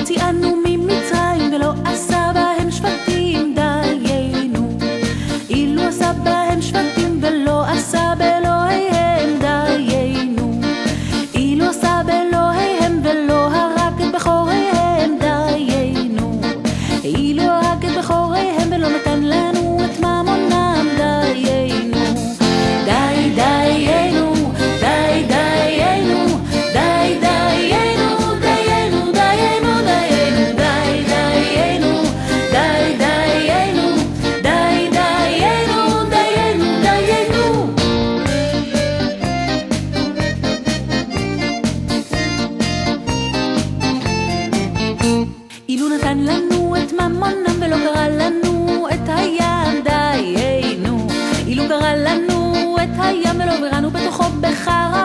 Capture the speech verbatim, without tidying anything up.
הוציאנו ממצרים ולא עשה בהם שבטים, דיינו. אילו עשה בהם שבטים ולא עשה באלוהיהם, דיינו. אילו עשה באלוהיהם ולא הרג את בכוריהם, דיינו. אילו הרג את בכוריהם ולא נתן לנו את ממונם, דיינו. די דיינו, די דיינו, די דיינו, דיינו, דיינו, דיינו, די דיינו, די דיינו, די דיינו, דיינו, דיינו. אילו נתן לנו את ממונם ולא קרא לנו את הים, דיינו. אילו קרא לנו את הים ולא בראנו בתוכו בחרא,